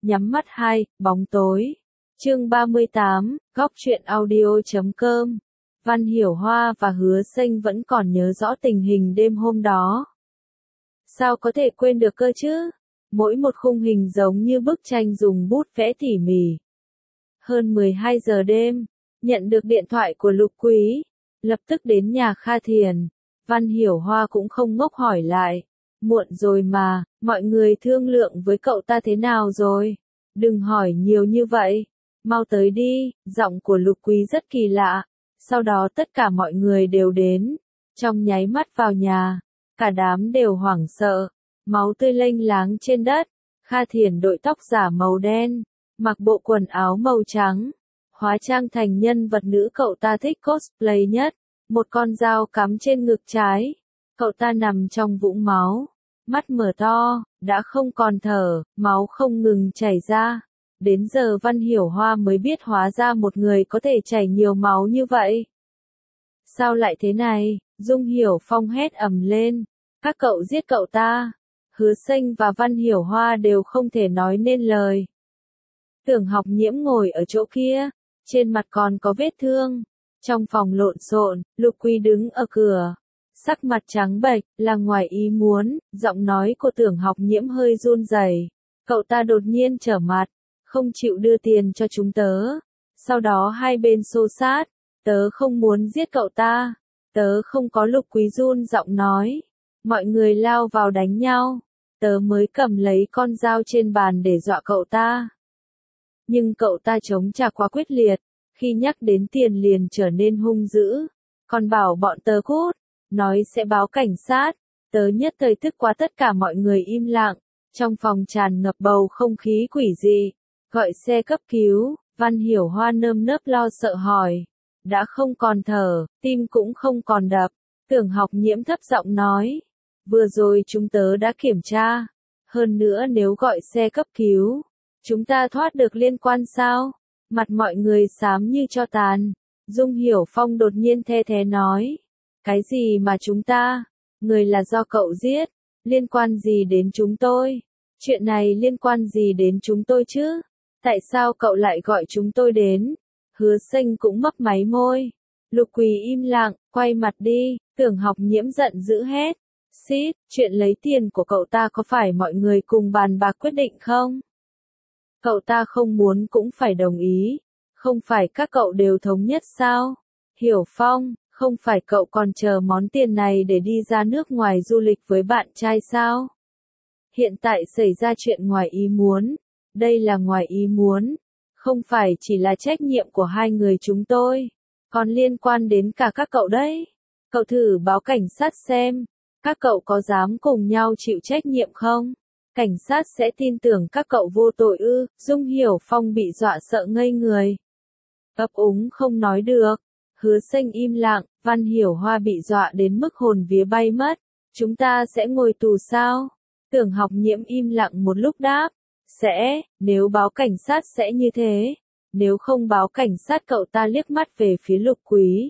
Nhắm mắt 2, bóng tối. Chương 38, góc truyện audio.com. Văn Hiểu Hoa và Hứa Xanh vẫn còn nhớ rõ tình hình đêm hôm đó. Sao có thể quên được cơ chứ? Mỗi một khung hình giống như bức tranh dùng bút vẽ tỉ mỉ. Hơn 12 giờ đêm, nhận được điện thoại của Lục Quý, lập tức đến nhà Kha Thiền. Văn Hiểu Hoa cũng không ngốc hỏi lại. Muộn rồi mà, mọi người thương lượng với cậu ta thế nào rồi? Đừng hỏi nhiều như vậy. Mau tới đi, giọng của Lục Quý rất kỳ lạ. Sau đó tất cả mọi người đều đến. Trong nháy mắt vào nhà, cả đám đều hoảng sợ. Máu tươi lênh láng trên đất. Kha Thiền đội tóc giả màu đen, mặc bộ quần áo màu trắng, hóa trang thành nhân vật nữ cậu ta thích cosplay nhất. Một con dao cắm trên ngực trái. Cậu ta nằm trong vũng máu. Mắt mở to, đã không còn thở, máu không ngừng chảy ra. Đến giờ Văn Hiểu Hoa mới biết hóa ra một người có thể chảy nhiều máu như vậy. Sao lại thế này? Dung Hiểu Phong hét ầm lên. Các cậu giết cậu ta. Hứa Xanh và Văn Hiểu Hoa đều không thể nói nên lời. Tưởng Học Nhiễm ngồi ở chỗ kia, trên mặt còn có vết thương. Trong phòng lộn xộn, Lục Quý đứng ở cửa. Sắc mặt trắng bệch, là ngoài ý muốn, giọng nói của Tưởng Học Nhiễm hơi run rẩy. Cậu ta đột nhiên trở mặt, không chịu đưa tiền cho chúng tớ. Sau đó hai bên xô xát, tớ không muốn giết cậu ta. Tớ không có. Lục Quý run giọng nói. Mọi người lao vào đánh nhau. Tớ mới cầm lấy con dao trên bàn để dọa cậu ta. Nhưng cậu ta chống trả quá quyết liệt, khi nhắc đến tiền liền trở nên hung dữ. Còn bảo bọn tớ cút, nói sẽ báo cảnh sát. Tớ nhất thời tức quá, tất cả mọi người im lặng. Trong phòng tràn ngập bầu không khí quỷ dị. Gọi xe cấp cứu. Văn Hiểu Hoa nơm nớp lo sợ hỏi. Đã không còn thở, tim cũng không còn đập. Tưởng Học Nhiễm thấp giọng nói. Vừa rồi chúng tớ đã kiểm tra. Hơn nữa nếu gọi xe cấp cứu, chúng ta thoát được liên quan sao? Mặt mọi người xám như tro tàn. Dung Hiểu Phong đột nhiên the thé nói. Cái gì mà chúng ta? Người là do cậu giết. Liên quan gì đến chúng tôi? Chuyện này liên quan gì đến chúng tôi chứ? Tại sao cậu lại gọi chúng tôi đến? Hứa Xanh cũng mấp máy môi. Lục Quý im lặng, quay mặt đi. Tưởng Học Nhiễm giận dữ hét. Xít, chuyện lấy tiền của cậu ta có phải mọi người cùng bàn bạc quyết định không? Cậu ta không muốn cũng phải đồng ý. Không phải các cậu đều thống nhất sao? Hiểu Phong, không phải cậu còn chờ món tiền này để đi ra nước ngoài du lịch với bạn trai sao? Hiện tại xảy ra chuyện ngoài ý muốn. Đây là ngoài ý muốn. Không phải chỉ là trách nhiệm của hai người chúng tôi. Còn liên quan đến cả các cậu đấy. Cậu thử báo cảnh sát xem. Các cậu có dám cùng nhau chịu trách nhiệm không? Cảnh sát sẽ tin tưởng các cậu vô tội ư? Dung Hiểu Phong bị dọa sợ ngây người. Ấp úng không nói được. Hứa Xanh im lặng. Văn Hiểu Hoa bị dọa đến mức hồn vía bay mất. Chúng ta sẽ ngồi tù sao? Tưởng Học Nhiễm im lặng một lúc đáp. Sẽ, nếu báo cảnh sát sẽ như thế. Nếu không báo cảnh sát. Cậu ta liếc mắt về phía Lục Quý.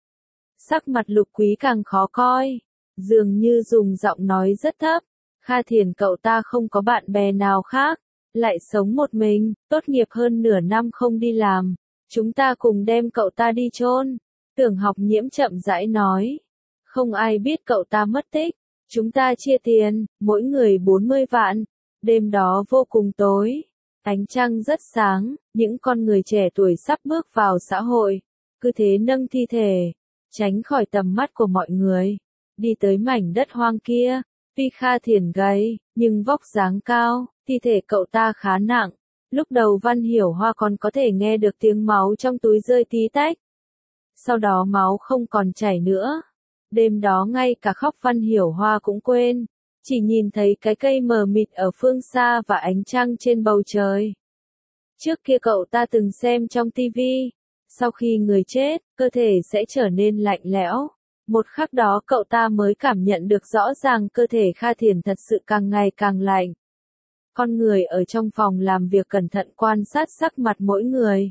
Sắc mặt Lục Quý càng khó coi. Dường như dùng giọng nói rất thấp. Kha Thiền cậu ta không có bạn bè nào khác. Lại sống một mình, tốt nghiệp hơn nửa năm không đi làm. Chúng ta cùng đem cậu ta đi chôn. Tưởng Học Nhiễm chậm rãi nói. Không ai biết cậu ta mất tích. Chúng ta chia tiền, mỗi người 40 vạn. Đêm đó vô cùng tối. Ánh trăng rất sáng, những con người trẻ tuổi sắp bước vào xã hội. Cứ thế nâng thi thể, tránh khỏi tầm mắt của mọi người. Đi tới mảnh đất hoang kia. Tuy Kha Thiền gầy, nhưng vóc dáng cao, thi thể cậu ta khá nặng. Lúc đầu Văn Hiểu Hoa còn có thể nghe được tiếng máu trong túi rơi tí tách. Sau đó máu không còn chảy nữa. Đêm đó ngay cả khóc Văn Hiểu Hoa cũng quên. Chỉ nhìn thấy cái cây mờ mịt ở phương xa và ánh trăng trên bầu trời. Trước kia cậu ta từng xem trong tivi. Sau khi người chết, cơ thể sẽ trở nên lạnh lẽo. Một khắc đó cậu ta mới cảm nhận được rõ ràng cơ thể Kha Thiền thật sự càng ngày càng lạnh. Con người ở trong phòng làm việc cẩn thận quan sát sắc mặt mỗi người.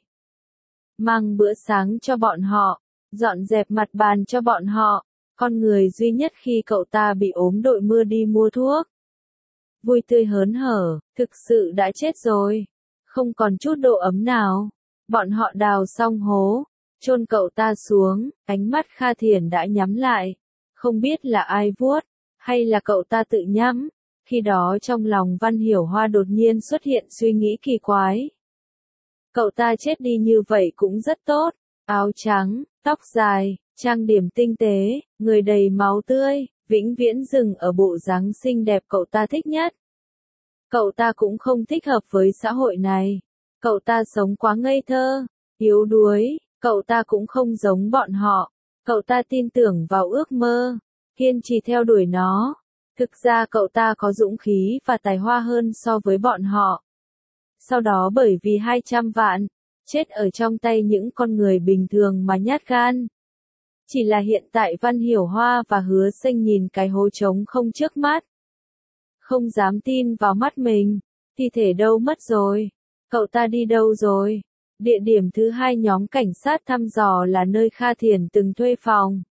Mang bữa sáng cho bọn họ, dọn dẹp mặt bàn cho bọn họ. Con người duy nhất khi cậu ta bị ốm đội mưa đi mua thuốc. Vui tươi hớn hở, thực sự đã chết rồi. không còn chút độ ấm nào. Bọn họ đào xong hố, chôn cậu ta xuống, ánh mắt Kha Thiển đã nhắm lại. Không biết là ai vuốt, hay là cậu ta tự nhắm. Khi đó trong lòng Văn Hiểu Hoa đột nhiên xuất hiện suy nghĩ kỳ quái. Cậu ta chết đi như vậy cũng rất tốt, áo trắng, tóc dài, trang điểm tinh tế, người đầy máu tươi, vĩnh viễn dừng ở bộ dáng xinh đẹp cậu ta thích nhất. Cậu ta cũng không thích hợp với xã hội này. Cậu ta sống quá ngây thơ, yếu đuối, cậu ta cũng không giống bọn họ. Cậu ta tin tưởng vào ước mơ, kiên trì theo đuổi nó. Thực ra cậu ta có dũng khí và tài hoa hơn so với bọn họ. Sau đó bởi vì 200 vạn, chết ở trong tay những con người bình thường mà nhát gan. Chỉ là hiện tại Văn Hiểu Hoa và Hứa Xanh nhìn cái hố trống không trước mắt. Không dám tin vào mắt mình, thi thể đâu mất rồi, cậu ta đi đâu rồi. Địa điểm thứ hai nhóm cảnh sát thăm dò là nơi Kha Thiển từng thuê phòng.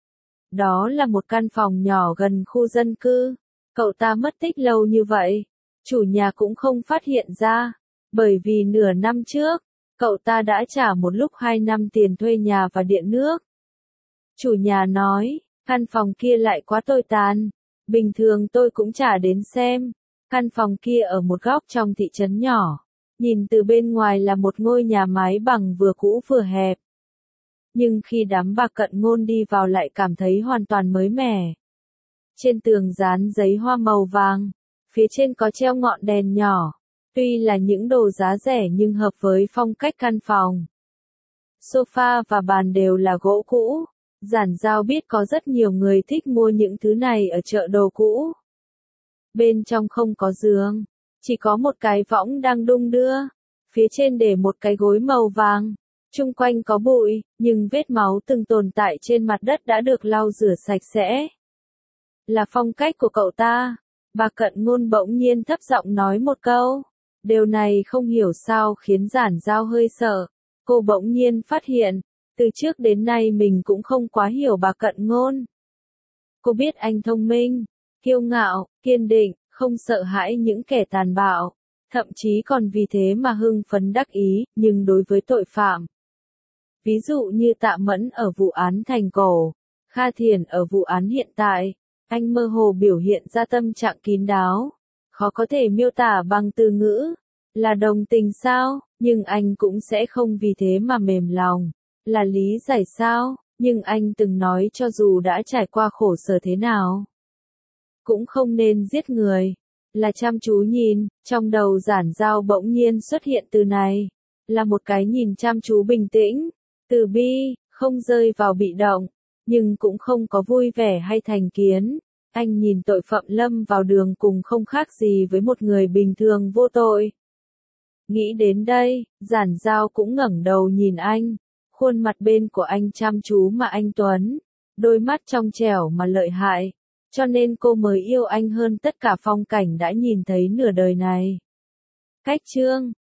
Đó là một căn phòng nhỏ gần khu dân cư. Cậu ta mất tích lâu như vậy, chủ nhà cũng không phát hiện ra, bởi vì nửa năm trước, cậu ta đã trả một lúc 2 năm tiền thuê nhà và điện nước. Chủ nhà nói, căn phòng kia lại quá tồi tàn, bình thường tôi cũng trả đến xem. Căn phòng kia ở một góc trong thị trấn nhỏ, nhìn từ bên ngoài là một ngôi nhà mái bằng vừa cũ vừa hẹp. Nhưng khi đám bà Cận Ngôn đi vào lại cảm thấy hoàn toàn mới mẻ. Trên tường dán giấy hoa màu vàng, phía trên có treo ngọn đèn nhỏ, tuy là những đồ giá rẻ nhưng hợp với phong cách căn phòng. Sofa và bàn đều là gỗ cũ, Giản Giao biết có rất nhiều người thích mua những thứ này ở chợ đồ cũ. Bên trong không có giường, chỉ có một cái võng đang đung đưa, phía trên để một cái gối màu vàng. Chung quanh có bụi, nhưng vết máu từng tồn tại trên mặt đất đã được lau rửa sạch sẽ. Là phong cách của cậu ta. Bà Cận Ngôn bỗng nhiên thấp giọng nói một câu. Điều này không hiểu sao khiến Giản Giao hơi sợ. Cô bỗng nhiên phát hiện, từ trước đến nay mình cũng không quá hiểu bà Cận Ngôn. Cô biết anh thông minh, kiêu ngạo, kiên định, không sợ hãi những kẻ tàn bạo, thậm chí còn vì thế mà hưng phấn đắc ý, nhưng đối với tội phạm, ví dụ như Tạ Mẫn ở vụ án Thành Cổ, Kha Thiển ở vụ án hiện tại, anh mơ hồ biểu hiện ra tâm trạng kín đáo, khó có thể miêu tả bằng từ ngữ, là đồng tình sao, nhưng anh cũng sẽ không vì thế mà mềm lòng, là lý giải sao, nhưng anh từng nói cho dù đã trải qua khổ sở thế nào, cũng không nên giết người, là chăm chú nhìn, trong đầu Giản Giao bỗng nhiên xuất hiện từ này, là một cái nhìn chăm chú bình tĩnh, từ bi, không rơi vào bị động, nhưng cũng không có vui vẻ hay thành kiến. Anh nhìn tội phạm lâm vào đường cùng không khác gì với một người bình thường vô tội. Nghĩ đến đây, Giản Giao cũng ngẩng đầu nhìn anh, khuôn mặt bên của anh chăm chú mà anh tuấn, đôi mắt trong trẻo mà lợi hại, cho nên cô mới yêu anh hơn tất cả phong cảnh đã nhìn thấy nửa đời này. Cách chương